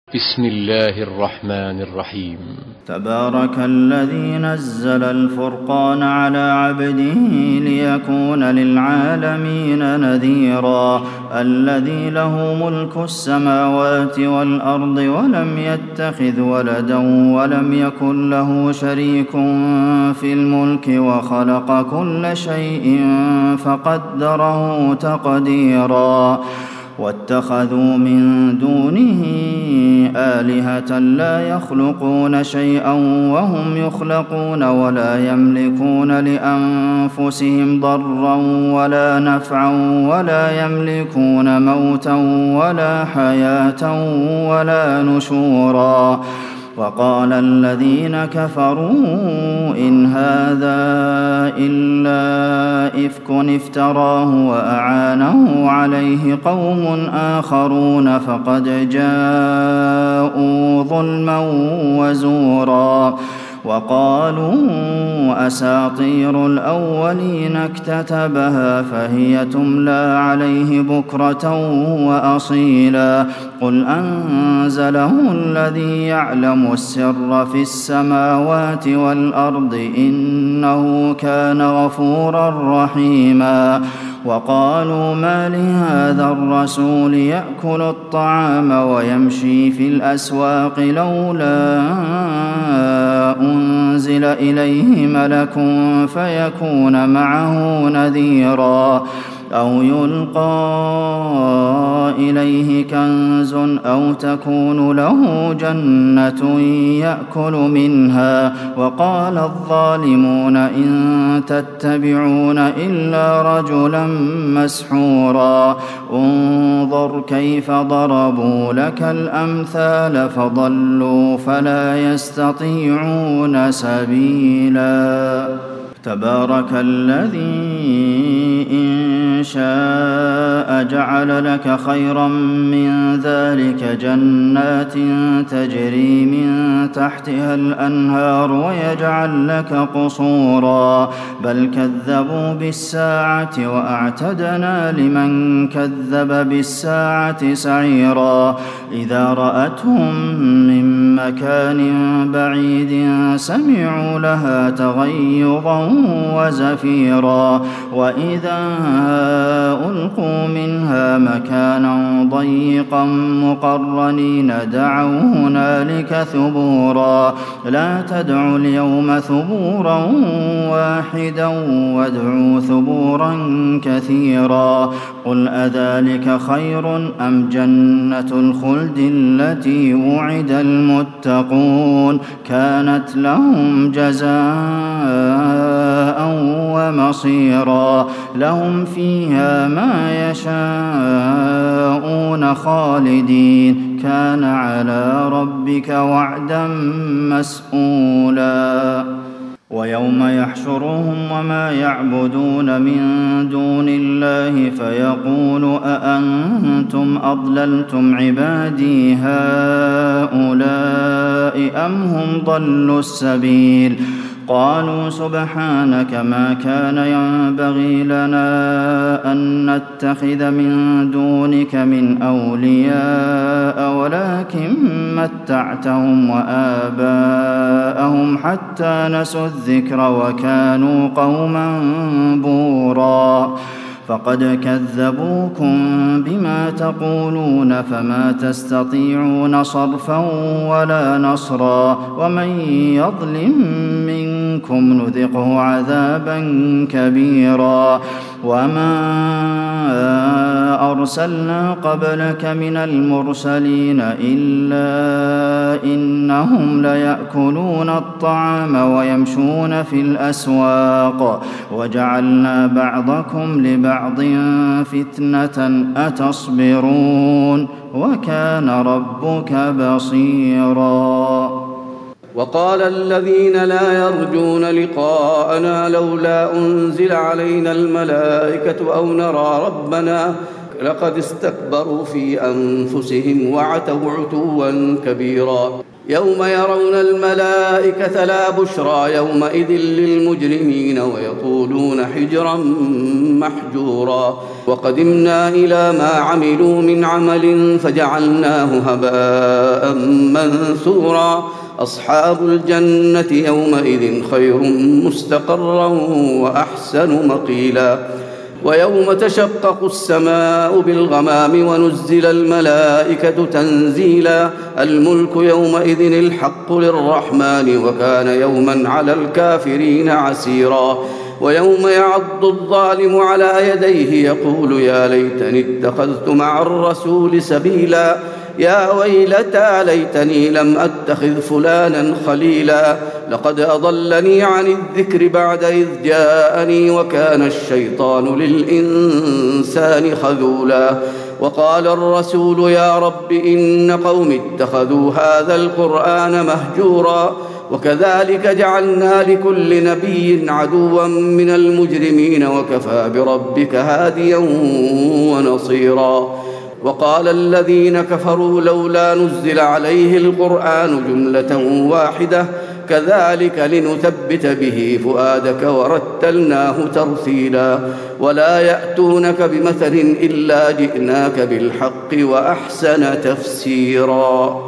بسم الله الرحمن الرحيم. تبارك الذي نزل الفرقان على عبده ليكون للعالمين نذيرا الذي له ملك السماوات والأرض ولم يتخذ ولدا ولم يكن له شريك في الملك وخلق كل شيء فقدره تقديرا واتخذوا من دونه آلهة لا يخلقون شيئا وهم يخلقون ولا يملكون لأنفسهم ضرا ولا نفعا ولا يملكون موتا ولا حياة ولا نشورا وقال الذين كفروا إن هذا إلا إفك افتراه وأعانه عليه قوم آخرون فقد جاءوا ظلما وزورا وقالوا أساطير الأولين اكتتبها فهي تملى عليه بكرة وأصيلا قل أنزله الذي يعلم السر في السماوات والأرض إنه كان غفورا رحيما وقالوا ما لهذا الرسول يأكل الطعام ويمشي في الأسواق لولا أنزل إليه ملك فيكون معه نذيرا أو يلقى إليه كنز أو تكون له جنة يأكل منها وقال الظالمون إن تتبعون إلا رجلا مسحورا انظر كيف ضربوا لك الأمثال فضلوا فلا يستطيعون سبيلا تبارك الذي إن شاء جعل لك خيرا من ذلك جنات تجري من تحتها الأنهار ويجعل لك قصورا بل كذبوا بالساعة وأعتدنا لمن كذب بالساعة سعيرا إذا رأتهم من مكان بعيد سمعوا لها تغيظا وزفيرا وإذا ألقوا منها مكانا ضيقا مقرنين دعوا هنالك ثبورا لا تدعوا اليوم ثبورا واحدا وادعوا ثبورا كثيرا قل أذلك خير أم جنة الخلد التي وعد المتقون كانت لهم جزاء ومصيرا لهم فيها ما يشاءون خالدين كان على ربك وعدا مسئولا ويوم يحشرهم وما يعبدون من دون الله فيقول أأنتم أضللتم عبادي هؤلاء أم هم ضلوا السبيل قالوا سبحانك ما كان ينبغي لنا أن نتخذ من دونك من أولياء ولكن متعتهم وآباءهم حتى نسوا الذكر وكانوا قوما بورا فقد كذبوكم بما تقولون فما تستطيعون صرفا ولا نصرا ومن يظلم منكم نذقه عذابا كبيرا وما أرسلنا قبلك من المرسلين إلا إنهم ليأكلون الطعام ويمشون في الأسواق وجعلنا بعضكم لبعض فتنة أتصبرون وكان ربك بصيرا وقال الذين لا يرجون لقاءنا لولا أنزل علينا الملائكة أو نرى ربنا لقد استكبروا في أنفسهم وعتوا عتوا كبيرا. يوم يرون الملائكة لا بشرى يومئذ للمجرمين ويقولون حجرا محجورا. وقدمنا إلى ما عملوا من عمل فجعلناه هباء منثورا. أصحاب الجنة يومئذ خير مستقرا وأحسن مقيلا. ويوم تشقق السماء بالغمام ونزل الملائكة تنزيلا. الملك يومئذ الحق للرحمن وكان يوما على الكافرين عسيرا. ويوم يعض الظالم على يديه يقول يا ليتني اتخذت مع الرسول سبيلا. يا ويلتى ليتني لم أتخذ فلانا خليلا. لقد أضلني عن الذكر بعد إذ جاءني وكان الشيطان للإنسان خذولا. وقال الرسول يا رب إن قوم اتخذوا هذا القرآن مهجورا. وكذلك جعلنا لكل نبي عدوا من المجرمين وكفى بربك هاديا ونصيرا. وقال الذين كفروا لولا نزل عليه القرآن جملة واحدة كذلك لنثبت به فؤادك ورتلناه ترتيلا. ولا يأتونك بمثل إلا جئناك بالحق وأحسن تفسيرا.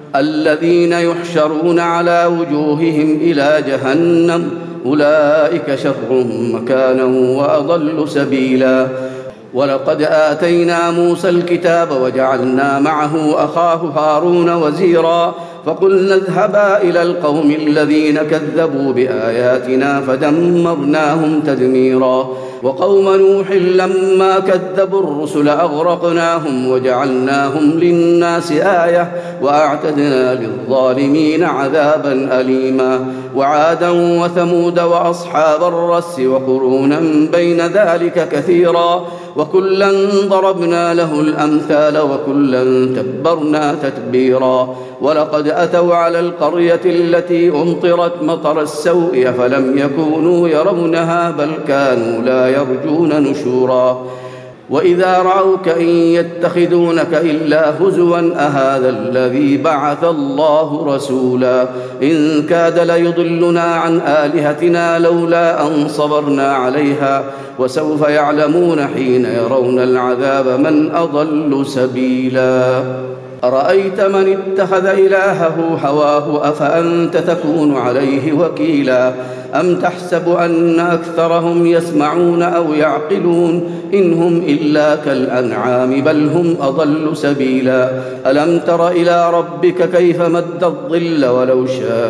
الذين يحشرون على وجوههم إلى جهنم أولئك شر مكانا وأضل سبيلا. ولقد آتينا موسى الكتاب وجعلنا معه أخاه هارون وزيرا. فقلنا اذهبا إلى القوم الذين كذبوا بآياتنا فدمرناهم تدميرا. وقوم نوح لما كذبوا الرسل أغرقناهم وجعلناهم للناس آية وأعتدنا للظالمين عذابا أليما. وعادا وثمود وأصحاب الرس وقرونا بين ذلك كثيرا. وكلا ضربنا له الأمثال وكلا تبرنا تتبيرا. ولقد أتوا على القرية التي أمطرت مطر السوء فلم يكونوا يرونها بل كانوا لا يرجون نشورا. وإذا رأوك إن يتخذونك إلا هزوا أهذا الذي بعث الله رسولا. إن كاد ليضلنا عن آلهتنا لولا أن صبرنا عليها. وسوف يعلمون حين يرون العذاب من أضل سبيلا. أرأيت من اتخذ إلهه هواه أفأنت تكون عليه وكيلا. أم تحسب أن أكثرهم يسمعون أو يعقلون إن هم إلا كالأنعام بل هم أضل سبيلا. ألم تر إلى ربك كيف مد الظل ولو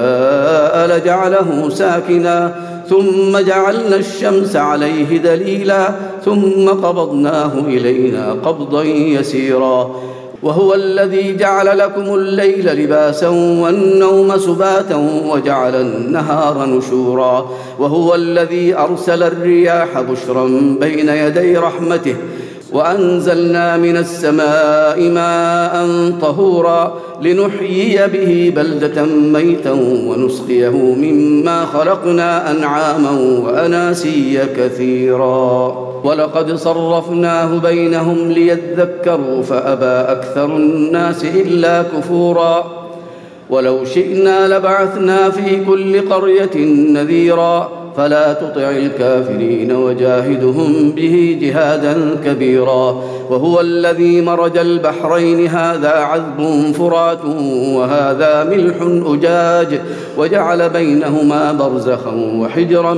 شاء لجعله ساكنا ثم جعلنا الشمس عليه دليلا ثم قبضناه إلينا قبضا يسيرا. وهو الذي جعل لكم الليل لباسا والنوم سباتا وجعل النهار نشورا. وهو الذي أرسل الرياح بشرا بين يدي رحمته وأنزلنا من السماء ماء طهورا لنحيي به بلدة ميتا ونسقيه مما خلقنا أنعاما وأناسيا كثيرا. ولقد صرفناه بينهم ليذكروا فأبى أكثر الناس إلا كفورا. ولو شئنا لبعثنا في كل قرية نذيرا فلا تطع الكافرين وجاهدهم به جهادا كبيرا. وهو الذي مرج البحرين هذا عذب فرات وهذا ملح أجاج وجعل بينهما برزخا وحجرا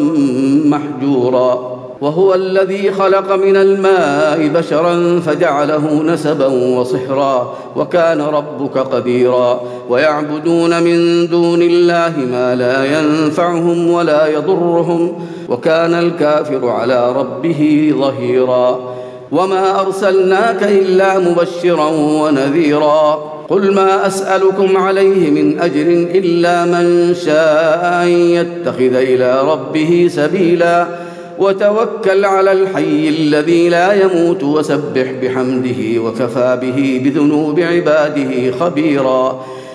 محجورا. وهو الذي خلق من الماء بشرا فجعله نسبا وصهرا وكان ربك قديرا. ويعبدون من دون الله ما لا ينفعهم ولا يضرهم وكان الكافر على ربه ظهيرا. وما أرسلناك إلا مبشرا ونذيرا. قل ما أسألكم عليه من أجر إلا من شاء أن يتخذ إلى ربه سبيلا. وتوكل على الحي الذي لا يموت وسبح بحمده وكفى به بذنوب عباده خبيرا.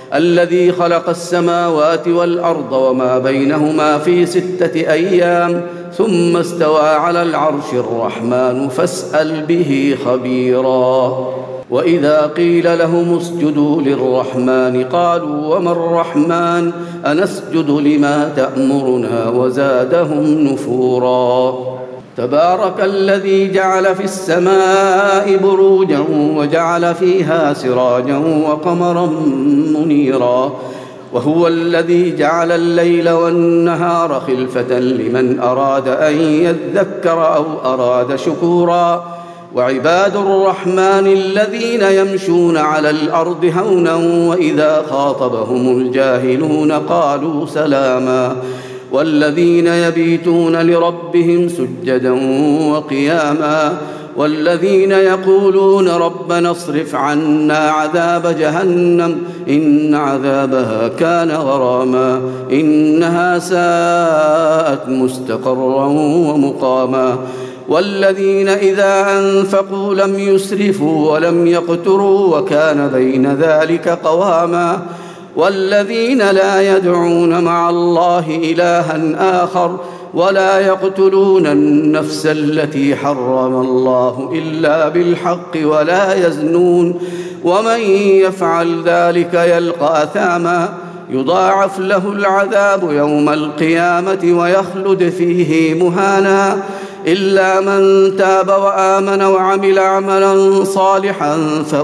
الذي خلق السماوات والأرض وما بينهما في 6 أيام ثم استوى على العرش الرحمن فاسأل به خبيرا. وإذا قيل لهم اسجدوا للرحمن قالوا وما الرحمن أنسجد لما تأمرنا وزادهم نفورا. تبارك الذي جعل في السماء بروجا وجعل فيها سراجا وقمرا منيرا، وهو الذي جعل الليل والنهار خلفة لمن أراد أن يذكر أو أراد شكورا. وعباد الرحمن الذين يمشون على الأرض هونا وإذا خاطبهم الجاهلون قالوا سلاما، والذين يبيتون لربهم سجدا وقياما، والذين يقولون ربنا اصرف عنا عذاب جهنم إن عذابها كان غراما إنها ساءت مستقرا ومقاما، والذين إذا أنفقوا لم يسرفوا ولم يقتروا وكان بين ذلك قواما، والذين لا يدعون مع الله إلها آخر ولا يقتلون النفس التي حرم الله إلا بالحق ولا يزنون، ومن يفعل ذلك يلقى أثاما يضاعف له العذاب يوم القيامة ويخلد فيه مهانا، إلا من تاب وآمن وعمل عملا صالحا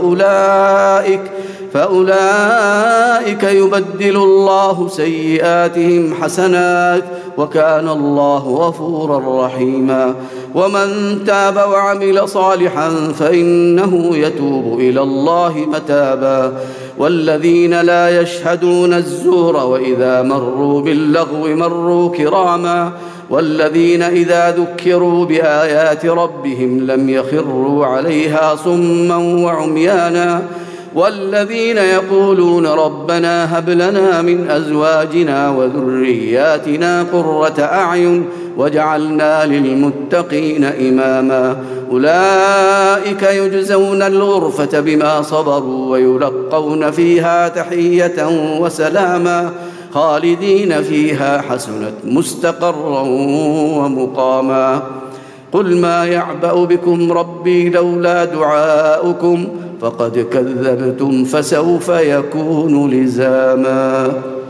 فأولئك يبدل الله سيئاتهم حسنات وكان الله غفورا رحيما. ومن تاب وعمل صالحا فإنه يتوب إلى الله متابا. والذين لا يشهدون الزور وإذا مروا باللغو مروا كراما، والذين إذا ذكروا بآيات ربهم لم يخروا عليها صما وعميانا، والذين يقولون ربنا هب لنا من أزواجنا وذرياتنا قرة أعين واجعلنا للمتقين إماما، أولئك يجزون الغرفة بما صبروا ويلقون فيها تحية وسلاما خالدين فيها حسنت مستقرا ومقاما. قل ما يعبأ بكم ربي لولا دعاؤكم فقد كذبتم فسوف يكون لزاما.